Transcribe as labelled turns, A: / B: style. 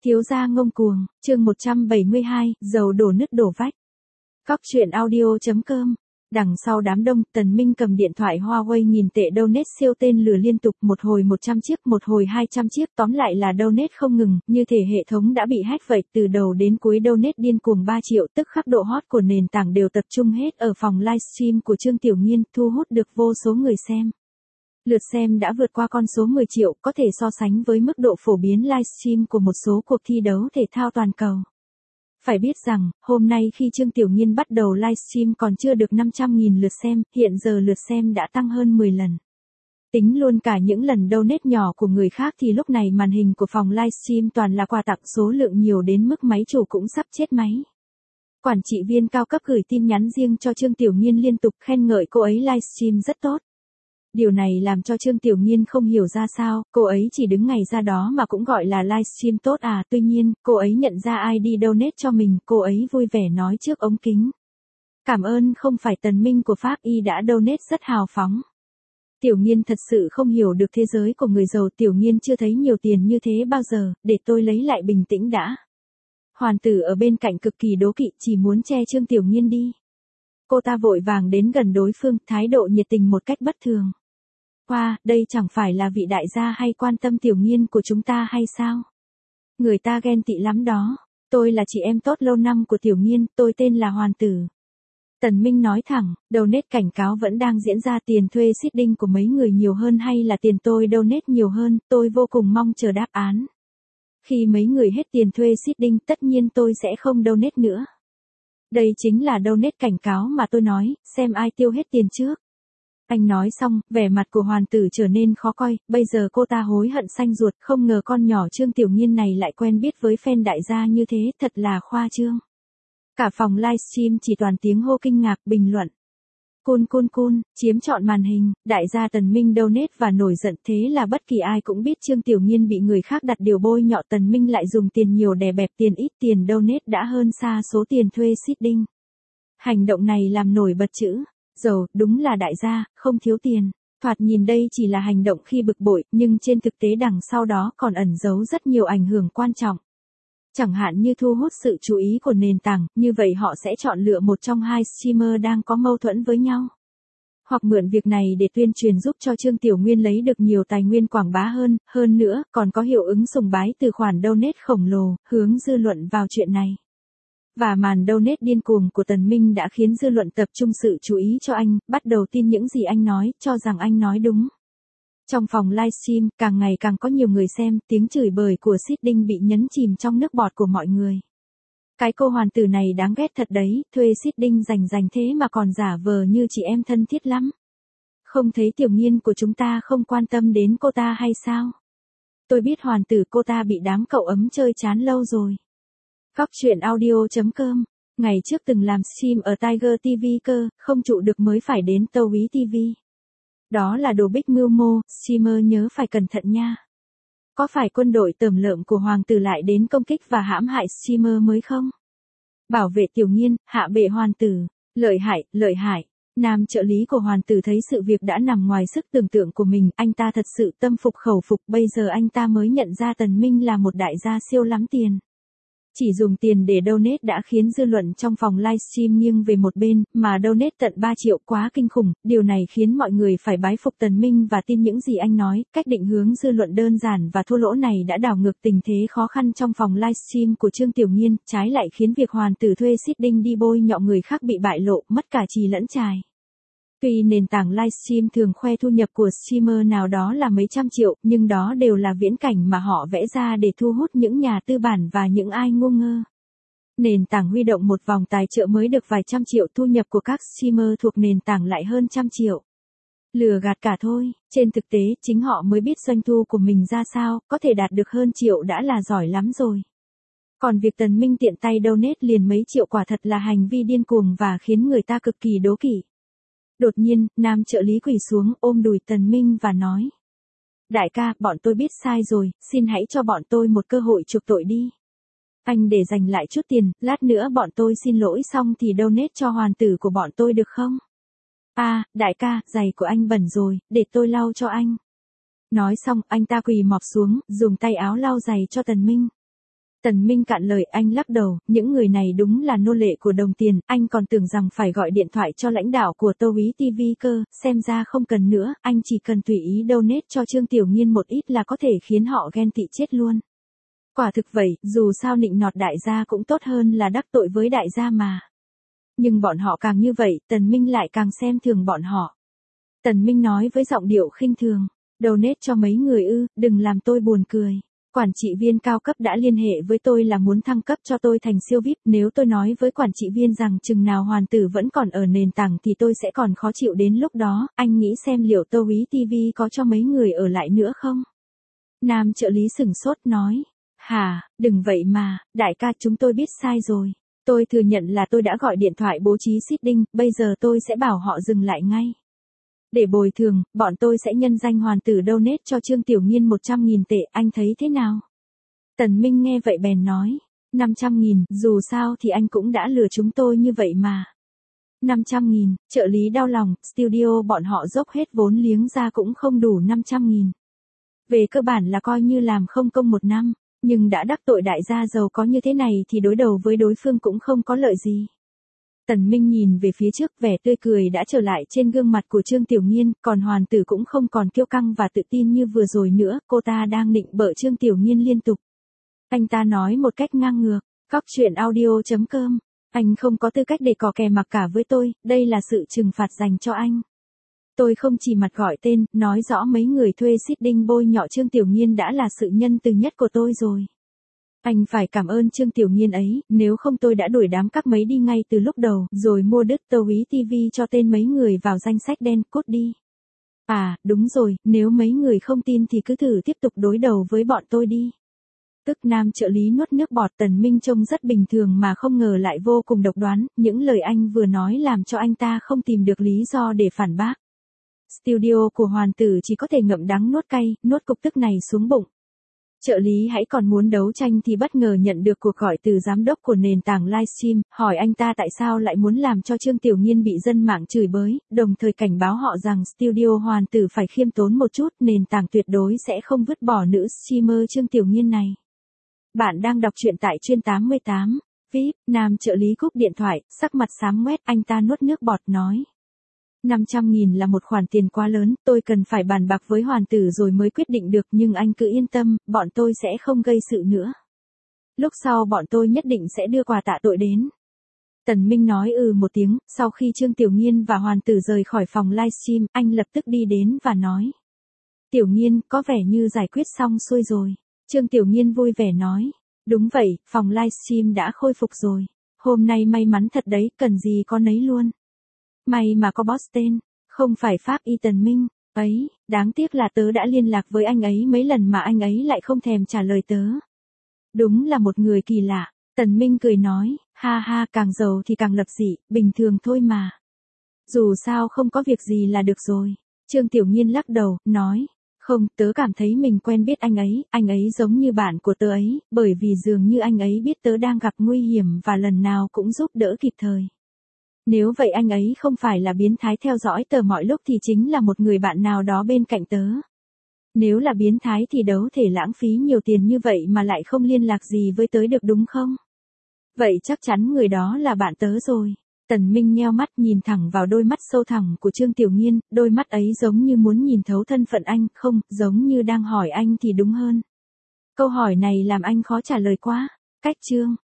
A: Thiếu gia ngông cuồng, chương 172, dầu đổ nứt đổ vách. Cóc truyện audio.com. Đằng sau đám đông, Tần Minh cầm điện thoại Huawei nghìn tệ donate siêu tên lửa liên tục, một hồi 100 chiếc, một hồi 200 chiếc, tóm lại là donate không ngừng, như thể hệ thống đã bị hack vậy, từ đầu đến cuối donate điên cuồng 3 triệu, tức khắc độ hot của nền tảng đều tập trung hết ở phòng livestream của Trương Tiểu Nhiên, thu hút được vô số người xem. Lượt xem đã vượt qua con số 10 triệu, có thể so sánh với mức độ phổ biến livestream của một số cuộc thi đấu thể thao toàn cầu. Phải biết rằng, hôm nay khi Trương Tiểu Nhiên bắt đầu livestream còn chưa được 500.000 lượt xem, hiện giờ lượt xem đã tăng hơn 10 lần. Tính luôn cả những lần donate nhỏ của người khác thì lúc này màn hình của phòng livestream toàn là quà tặng, số lượng nhiều đến mức máy chủ cũng sắp chết máy. Quản trị viên cao cấp gửi tin nhắn riêng cho Trương Tiểu Nhiên liên tục khen ngợi cô ấy livestream rất tốt. Điều này làm cho Trương Tiểu Nhiên không hiểu ra sao, cô ấy chỉ đứng ngày ra đó mà cũng gọi là livestream tốt à. Tuy nhiên, cô ấy nhận ra ID donate cho mình, cô ấy vui vẻ nói trước ống kính. Cảm ơn, không phải Tần Minh của Pháp Y đã donate rất hào phóng. Tiểu Nhiên thật sự không hiểu được thế giới của người giàu, Tiểu Nhiên chưa thấy nhiều tiền như thế bao giờ, để tôi lấy lại bình tĩnh đã. Hoàn tử ở bên cạnh cực kỳ đố kỵ, chỉ muốn che Trương Tiểu Nhiên đi. Cô ta vội vàng đến gần đối phương, thái độ nhiệt tình một cách bất thường. Wow, đây chẳng phải là vị đại gia hay quan tâm Tiểu Nhiên của chúng ta hay sao? Người ta ghen tị lắm đó. Tôi là chị em tốt lâu năm của Tiểu Nhiên, tôi tên là Hoàn tử. Tần Minh nói thẳng, donate cảnh cáo vẫn đang diễn ra, tiền thuê seeding của mấy người nhiều hơn hay là tiền tôi donate nhiều hơn, tôi vô cùng mong chờ đáp án. Khi mấy người hết tiền thuê seeding, tất nhiên tôi sẽ không donate nữa. Đây chính là donate cảnh cáo mà tôi nói, xem ai tiêu hết tiền trước. Anh nói xong, vẻ mặt của Hoàn tử trở nên khó coi, bây giờ cô ta hối hận xanh ruột, không ngờ con nhỏ Trương Tiểu Nhiên này lại quen biết với fan đại gia như thế, thật là khoa trương. Cả phòng livestream chỉ toàn tiếng hô kinh ngạc, bình luận. Cun, chiếm trọn màn hình, đại gia Tần Minh donate và nổi giận, thế là bất kỳ ai cũng biết Trương Tiểu Nhiên bị người khác đặt điều bôi nhọ, Tần Minh lại dùng tiền nhiều đè bẹp tiền ít, tiền donate đã hơn xa số tiền thuê seeding. Hành động này làm nổi bật chữ giàu, đúng là đại gia, không thiếu tiền. Thoạt nhìn đây chỉ là hành động khi bực bội, nhưng trên thực tế đằng sau đó còn ẩn giấu rất nhiều ảnh hưởng quan trọng. Chẳng hạn như thu hút sự chú ý của nền tảng, như vậy họ sẽ chọn lựa một trong hai streamer đang có mâu thuẫn với nhau. Hoặc mượn việc này để tuyên truyền giúp cho Trương Tiểu Nguyên lấy được nhiều tài nguyên quảng bá hơn nữa, còn có hiệu ứng sùng bái từ khoản donate khổng lồ, hướng dư luận vào chuyện này. Và màn donate điên cuồng của Tần Minh đã khiến dư luận tập trung sự chú ý cho anh, bắt đầu tin những gì anh nói, cho rằng anh nói đúng. Trong phòng livestream, càng ngày càng có nhiều người xem, tiếng chửi bới của seeding bị nhấn chìm trong nước bọt của mọi người. Cái cô Hoàn tử này đáng ghét thật đấy, thuê seeding rành thế mà còn giả vờ như chị em thân thiết lắm. Không thấy Tiểu Nhiên của chúng ta không quan tâm đến cô ta hay sao? Tôi biết Hoàn tử cô ta bị đám cậu ấm chơi chán lâu rồi. Cóc truyện audio.com. Ngày trước từng làm stream ở Tiger TV cơ, không trụ được mới phải đến Tâu Úy TV. Đó là đồ bích mưu mô, streamer nhớ phải cẩn thận nha. Có phải quân đội tởm lợm của Hoàng tử lại đến công kích và hãm hại streamer mới không? Bảo vệ Tiểu Nhiên, hạ bệ Hoàn tử. Lợi hại. Nam trợ lý của Hoàn tử thấy sự việc đã nằm ngoài sức tưởng tượng của mình, anh ta thật sự tâm phục khẩu phục, bây giờ anh ta mới nhận ra Tần Minh là một đại gia siêu lắm tiền. Chỉ dùng tiền để donate đã khiến dư luận trong phòng livestream nghiêng về một bên, mà donate tận 3 triệu quá kinh khủng, điều này khiến mọi người phải bái phục Tần Minh và tin những gì anh nói, cách định hướng dư luận đơn giản và thua lỗ này đã đảo ngược tình thế khó khăn trong phòng livestream của Trương Tiểu Nhiên, trái lại khiến việc Hoàn tử thuê seeding đi bôi nhọ người khác bị bại lộ, mất cả trì lẫn trài. Tuy nền tảng livestream thường khoe thu nhập của streamer nào đó là mấy trăm triệu, nhưng đó đều là viễn cảnh mà họ vẽ ra để thu hút những nhà tư bản và những ai ngu ngơ. Nền tảng huy động một vòng tài trợ mới được vài trăm triệu, thu nhập của các streamer thuộc nền tảng lại hơn trăm triệu. Lừa gạt cả thôi, trên thực tế chính họ mới biết doanh thu của mình ra sao, có thể đạt được hơn triệu đã là giỏi lắm rồi. Còn việc Tần Minh tiện tay donate liền mấy triệu quả thật là hành vi điên cuồng và khiến người ta cực kỳ đố kỵ. Đột nhiên, nam trợ lý quỳ xuống ôm đùi Tần Minh và nói. Đại ca, bọn tôi biết sai rồi, xin hãy cho bọn tôi một cơ hội chuộc tội đi. Anh để dành lại chút tiền, lát nữa bọn tôi xin lỗi xong thì donate cho Hoàn tử của bọn tôi được không? Đại ca, giày của anh bẩn rồi, để tôi lau cho anh. Nói xong, anh ta quỳ mọp xuống, dùng tay áo lau giày cho Tần Minh. Tần Minh cạn lời, anh lắc đầu, những người này đúng là nô lệ của đồng tiền, anh còn tưởng rằng phải gọi điện thoại cho lãnh đạo của Tô Úy TV cơ, xem ra không cần nữa, anh chỉ cần tùy ý donate cho Trương Tiểu Nhiên một ít là có thể khiến họ ghen tị chết luôn. Quả thực vậy, dù sao nịnh nọt đại gia cũng tốt hơn là đắc tội với đại gia mà. Nhưng bọn họ càng như vậy, Tần Minh lại càng xem thường bọn họ. Tần Minh nói với giọng điệu khinh thường, donate cho mấy người ư, đừng làm tôi buồn cười. Quản trị viên cao cấp đã liên hệ với tôi là muốn thăng cấp cho tôi thành siêu VIP, nếu tôi nói với quản trị viên rằng chừng nào Hoàn Tử vẫn còn ở nền tảng thì tôi sẽ còn khó chịu đến lúc đó, anh nghĩ xem liệu Tô Úy TV có cho mấy người ở lại nữa không? Nam trợ lý sửng sốt nói, hả, đừng vậy mà, đại ca chúng tôi biết sai rồi. Tôi thừa nhận là tôi đã gọi điện thoại bố trí seeding, bây giờ tôi sẽ bảo họ dừng lại ngay. Để bồi thường, bọn tôi sẽ nhân danh Hoàn Tử donate cho Trương Tiểu Nhiên 100.000 tệ, anh thấy thế nào? Tần Minh nghe vậy bèn nói, 500.000, dù sao thì anh cũng đã lừa chúng tôi như vậy mà. 500.000, trợ lý đau lòng, studio bọn họ dốc hết vốn liếng ra cũng không đủ 500.000. Về cơ bản là coi như làm không công một năm, nhưng đã đắc tội đại gia giàu có như thế này thì đối đầu với đối phương cũng không có lợi gì. Tần Minh nhìn về phía trước, vẻ tươi cười đã trở lại trên gương mặt của Trương Tiểu Nhiên, còn Hoàn Tử cũng không còn kiêu căng và tự tin như vừa rồi nữa, cô ta đang nịnh bợ Trương Tiểu Nhiên liên tục. Anh ta nói một cách ngang ngược, cóc truyện audio.com, anh không có tư cách để cò kè mặc cả với tôi, đây là sự trừng phạt dành cho anh. Tôi không chỉ mặt gọi tên, nói rõ mấy người thuê seeding bôi nhọ Trương Tiểu Nhiên đã là sự nhân từ nhất của tôi rồi. Anh phải cảm ơn Trương Tiểu Nhiên ấy, nếu không tôi đã đuổi đám các mấy đi ngay từ lúc đầu, rồi mua đứt Tô Úy TV cho tên mấy người vào danh sách đen, cút đi. À, đúng rồi, nếu mấy người không tin thì cứ thử tiếp tục đối đầu với bọn tôi đi. Tức nam trợ lý nuốt nước bọt. Tần Minh trông rất bình thường mà không ngờ lại vô cùng độc đoán, những lời anh vừa nói làm cho anh ta không tìm được lý do để phản bác. Studio của Hoàn Tử chỉ có thể ngậm đắng nuốt cay, nuốt cục tức này xuống bụng. Trợ lý hãy còn muốn đấu tranh thì bất ngờ nhận được cuộc gọi từ giám đốc của nền tảng livestream, hỏi anh ta tại sao lại muốn làm cho Trương Tiểu Nhiên bị dân mạng chửi bới, đồng thời cảnh báo họ rằng studio Hoàn Tử phải khiêm tốn một chút, nền tảng tuyệt đối sẽ không vứt bỏ nữ streamer Trương Tiểu Nhiên này. Bạn đang đọc truyện tại Truyện 88. VIP, nam trợ lý cúp điện thoại, sắc mặt xám ngoét, anh ta nuốt nước bọt nói. 500.000 là một khoản tiền quá lớn, tôi cần phải bàn bạc với Hoàn Tử rồi mới quyết định được, nhưng anh cứ yên tâm, bọn tôi sẽ không gây sự nữa. Lúc sau bọn tôi nhất định sẽ đưa quà tạ tội đến. Tần Minh nói một tiếng, sau khi Trương Tiểu Nhiên và Hoàn Tử rời khỏi phòng livestream, anh lập tức đi đến và nói. Tiểu Nhiên, có vẻ như giải quyết xong xuôi rồi. Trương Tiểu Nhiên vui vẻ nói. Đúng vậy, phòng livestream đã khôi phục rồi. Hôm nay may mắn thật đấy, cần gì có nấy luôn. May mà có boss tên, không phải Pháp Y Tần Minh, ấy, đáng tiếc là tớ đã liên lạc với anh ấy mấy lần mà anh ấy lại không thèm trả lời tớ. Đúng là một người kỳ lạ, Tần Minh cười nói, ha ha, càng giàu thì càng lập dị, bình thường thôi mà. Dù sao không có việc gì là được rồi. Trương Tiểu Nhiên lắc đầu, nói, không, tớ cảm thấy mình quen biết anh ấy giống như bạn của tớ ấy, bởi vì dường như anh ấy biết tớ đang gặp nguy hiểm và lần nào cũng giúp đỡ kịp thời. Nếu vậy anh ấy không phải là biến thái theo dõi tớ mọi lúc thì chính là một người bạn nào đó bên cạnh tớ. Nếu là biến thái thì đâu thể lãng phí nhiều tiền như vậy mà lại không liên lạc gì với tớ được đúng không? Vậy chắc chắn người đó là bạn tớ rồi. Tần Minh nheo mắt nhìn thẳng vào đôi mắt sâu thẳm của Trương Tiểu Nhiên, đôi mắt ấy giống như muốn nhìn thấu thân phận anh, không, giống như đang hỏi anh thì đúng hơn. Câu hỏi này làm anh khó trả lời quá. Cách Trương